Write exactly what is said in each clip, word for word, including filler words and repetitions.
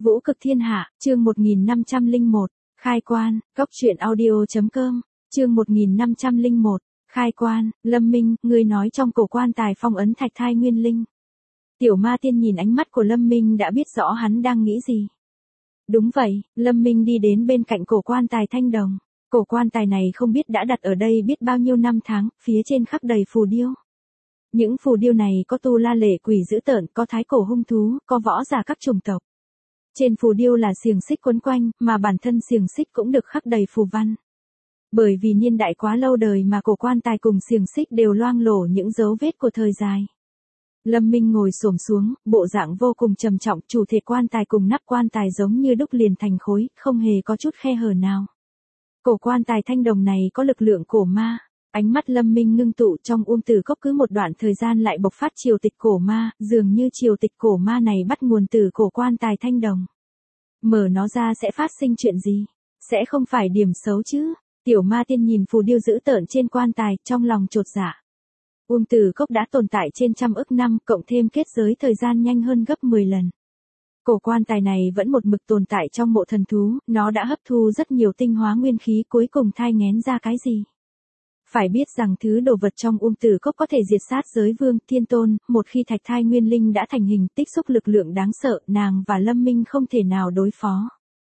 Vũ cực thiên hạ, chương một nghìn năm trăm lẻ một, khai quan, cốc truyện audio.com, chương một nghìn năm trăm lẻ một, khai quan, Lâm Minh, ngươi nói trong cổ quan tài phong ấn thạch thai nguyên linh. Tiểu ma tiên nhìn ánh mắt của Lâm Minh đã biết rõ hắn đang nghĩ gì. Đúng vậy, Lâm Minh đi đến bên cạnh cổ quan tài thanh đồng. Cổ quan tài này không biết đã đặt ở đây biết bao nhiêu năm tháng, phía trên khắc đầy phù điêu. Những phù điêu này có tu la lệ quỷ dữ tợn, có thái cổ hung thú, có võ giả các chủng tộc. Trên phù điêu là xiềng xích quấn quanh, mà bản thân xiềng xích cũng được khắc đầy phù văn. Bởi vì niên đại quá lâu đời mà cổ quan tài cùng xiềng xích đều loang lổ những dấu vết của thời dài. Lâm Minh ngồi xổm xuống, bộ dạng vô cùng trầm trọng, chủ thể quan tài cùng nắp quan tài giống như đúc liền thành khối, không hề có chút khe hở nào. Cổ quan tài thanh đồng này có lực lượng cổ ma. Ánh mắt Lâm Minh ngưng tụ, trong Uông Tử Cốc cứ một đoạn thời gian lại bộc phát triều tịch cổ ma, dường như triều tịch cổ ma này bắt nguồn từ cổ quan tài thanh đồng. Mở nó ra sẽ phát sinh chuyện gì? Sẽ không phải điểm xấu chứ? Tiểu ma tiên nhìn phù điêu dữ tợn trên quan tài, trong lòng chột dạ. Uông Tử Cốc đã tồn tại trên trăm ức năm, cộng thêm kết giới thời gian nhanh hơn gấp mười lần. Cổ quan tài này vẫn một mực tồn tại trong mộ thần thú, nó đã hấp thu rất nhiều tinh hóa nguyên khí, cuối cùng thai nghén ra cái gì? Phải biết rằng thứ đồ vật trong Uông Tử Cốc có thể diệt sát giới vương, thiên tôn, một khi thạch thai nguyên linh đã thành hình, tích xúc lực lượng đáng sợ, nàng và Lâm Minh không thể nào đối phó.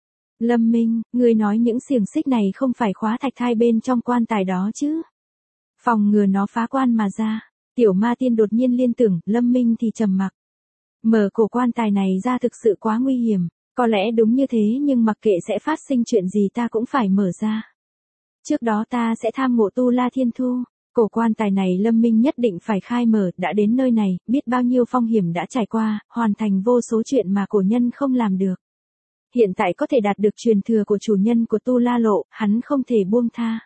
Lâm Minh, ngươi nói những xiềng xích này không phải khóa thạch thai bên trong quan tài đó chứ? Phòng ngừa nó phá quan mà ra. Tiểu ma tiên đột nhiên liên tưởng, Lâm Minh thì trầm mặc. Mở cổ quan tài này ra thực sự quá nguy hiểm, có lẽ đúng như thế nhưng mặc kệ sẽ phát sinh chuyện gì ta cũng phải mở ra. Trước đó ta sẽ tham ngộ tu la thiên thu, cổ quan tài này Lâm Minh nhất định phải khai mở, đã đến nơi này, biết bao nhiêu phong hiểm đã trải qua, hoàn thành vô số chuyện mà cổ nhân không làm được. Hiện tại có thể đạt được truyền thừa của chủ nhân của tu la lộ, hắn không thể buông tha.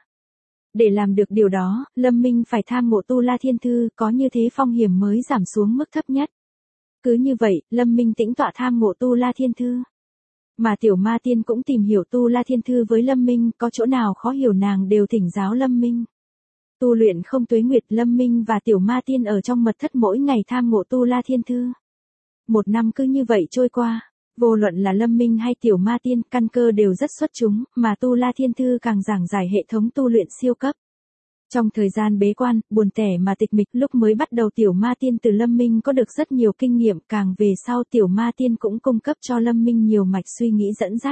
Để làm được điều đó, Lâm Minh phải tham ngộ tu la thiên thư, có như thế phong hiểm mới giảm xuống mức thấp nhất. Cứ như vậy, Lâm Minh tĩnh tọa tham ngộ tu la thiên thư. Mà tiểu ma tiên cũng tìm hiểu tu la thiên thư với Lâm Minh, có chỗ nào khó hiểu nàng đều thỉnh giáo Lâm Minh. Tu luyện không tuế nguyệt, Lâm Minh và tiểu ma tiên ở trong mật thất mỗi ngày tham ngộ tu la thiên thư. Một năm cứ như vậy trôi qua, vô luận là Lâm Minh hay tiểu ma tiên, căn cơ đều rất xuất chúng, mà tu la thiên thư càng giảng giải hệ thống tu luyện siêu cấp. Trong thời gian bế quan, buồn tẻ mà tịch mịch, lúc mới bắt đầu tiểu ma tiên từ Lâm Minh có được rất nhiều kinh nghiệm, càng về sau tiểu ma tiên cũng cung cấp cho Lâm Minh nhiều mạch suy nghĩ dẫn dắt.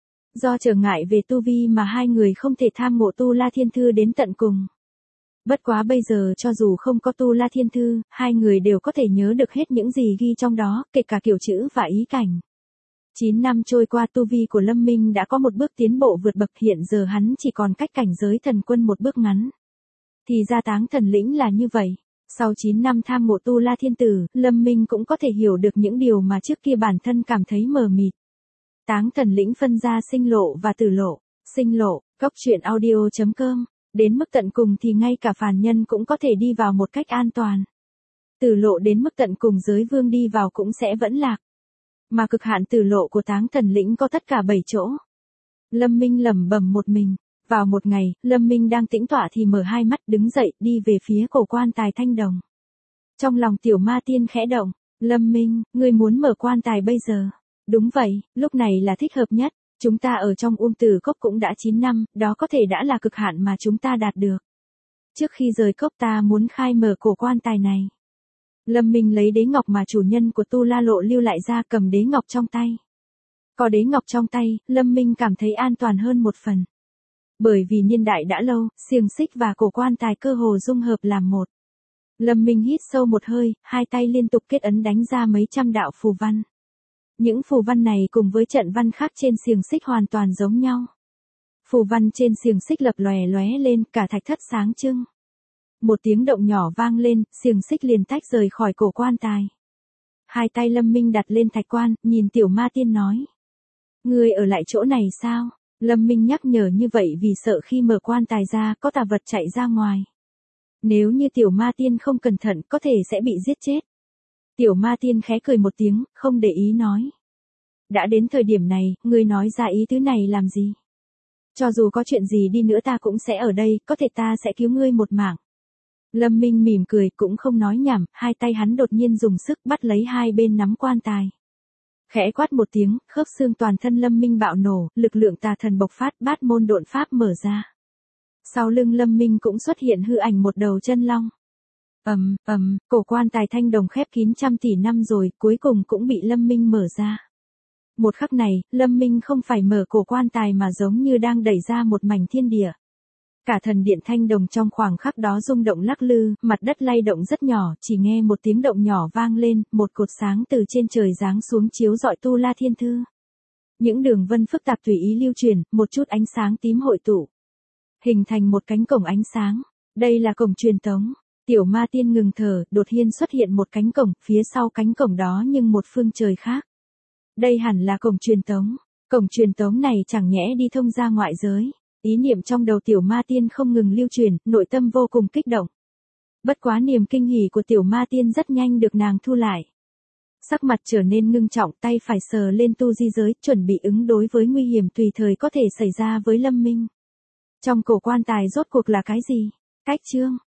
Do trở ngại về tu vi mà hai người không thể tham ngộ tu la thiên thư đến tận cùng. Bất quá bây giờ cho dù không có tu la thiên thư, hai người đều có thể nhớ được hết những gì ghi trong đó, kể cả kiểu chữ và ý cảnh. chín năm trôi qua tu vi của Lâm Minh đã có một bước tiến bộ vượt bậc, hiện giờ hắn chỉ còn cách cảnh giới thần quân một bước ngắn. Thì ra Táng Thần Lĩnh là như vậy. Sau chín năm tham ngộ tu la thiên tử, Lâm Minh cũng có thể hiểu được những điều mà trước kia bản thân cảm thấy mờ mịt. Táng Thần Lĩnh phân ra sinh lộ và tử lộ. Sinh lộ, cốc truyện audio.com. Đến mức tận cùng thì ngay cả phàm nhân cũng có thể đi vào một cách an toàn. Tử lộ đến mức tận cùng giới vương đi vào cũng sẽ vẫn lạc. Mà cực hạn tử lộ của Táng Thần Lĩnh có tất cả bảy chỗ. Lâm Minh lẩm bẩm một mình. Vào một ngày, Lâm Minh đang tĩnh tọa thì mở hai mắt, đứng dậy, đi về phía cổ quan tài thanh đồng. Trong lòng tiểu ma tiên khẽ động, Lâm Minh, ngươi muốn mở quan tài bây giờ. Đúng vậy, lúc này là thích hợp nhất, chúng ta ở trong Uông Tử Cốc cũng đã chín năm, đó có thể đã là cực hạn mà chúng ta đạt được. Trước khi rời cốc ta muốn khai mở cổ quan tài này. Lâm Minh lấy đế ngọc mà chủ nhân của tu la lộ lưu lại ra, cầm đế ngọc trong tay. Có đế ngọc trong tay, Lâm Minh cảm thấy an toàn hơn một phần. Bởi vì niên đại đã lâu, xiềng xích và cổ quan tài cơ hồ dung hợp làm một. Lâm Minh hít sâu một hơi, hai tay liên tục kết ấn đánh ra mấy trăm đạo phù văn. Những phù văn này cùng với trận văn khác trên xiềng xích hoàn toàn giống nhau. Phù văn trên xiềng xích lập lòe lóe lên, cả thạch thất sáng trưng. Một tiếng động nhỏ vang lên, xiềng xích liền tách rời khỏi cổ quan tài. Hai tay Lâm Minh đặt lên thạch quan, nhìn tiểu ma tiên nói. Ngươi ở lại chỗ này sao? Lâm Minh nhắc nhở như vậy vì sợ khi mở quan tài ra có tà vật chạy ra ngoài. Nếu như tiểu ma tiên không cẩn thận có thể sẽ bị giết chết. Tiểu ma tiên khẽ cười một tiếng, không để ý nói. Đã đến thời điểm này, ngươi nói ra ý tứ này làm gì? Cho dù có chuyện gì đi nữa ta cũng sẽ ở đây, có thể ta sẽ cứu ngươi một mạng. Lâm Minh mỉm cười cũng không nói nhảm, hai tay hắn đột nhiên dùng sức bắt lấy hai bên nắm quan tài. Khẽ quát một tiếng, khớp xương toàn thân Lâm Minh bạo nổ, lực lượng tà thần bộc phát, bát môn độn pháp mở ra. Sau lưng Lâm Minh cũng xuất hiện hư ảnh một đầu chân long. Ầm, ầm, cổ quan tài thanh đồng khép kín trăm tỷ năm rồi, cuối cùng cũng bị Lâm Minh mở ra. Một khắc này, Lâm Minh không phải mở cổ quan tài mà giống như đang đẩy ra một mảnh thiên địa. Cả thần điện thanh đồng trong khoảng khắc đó rung động lắc lư, mặt đất lay động rất nhỏ, chỉ nghe một tiếng động nhỏ vang lên, một cột sáng từ trên trời giáng xuống chiếu rọi Tu La Thiên Thư. Những đường vân phức tạp tùy ý lưu truyền, một chút ánh sáng tím hội tụ, hình thành một cánh cổng ánh sáng. Đây là cổng truyền tống. Tiểu Ma Tiên ngừng thở, đột nhiên xuất hiện một cánh cổng, phía sau cánh cổng đó nhưng một phương trời khác. Đây hẳn là cổng truyền tống. Cổng truyền tống này chẳng nhẽ đi thông ra ngoại giới. Ý niệm trong đầu Tiểu Ma Tiên không ngừng lưu truyền, nội tâm vô cùng kích động. Bất quá niềm kinh hỉ của Tiểu Ma Tiên rất nhanh được nàng thu lại. Sắc mặt trở nên ngưng trọng, tay phải sờ lên tu di giới, chuẩn bị ứng đối với nguy hiểm tùy thời có thể xảy ra với Lâm Minh. Trong cổ quan tài rốt cuộc là cái gì? Cách chương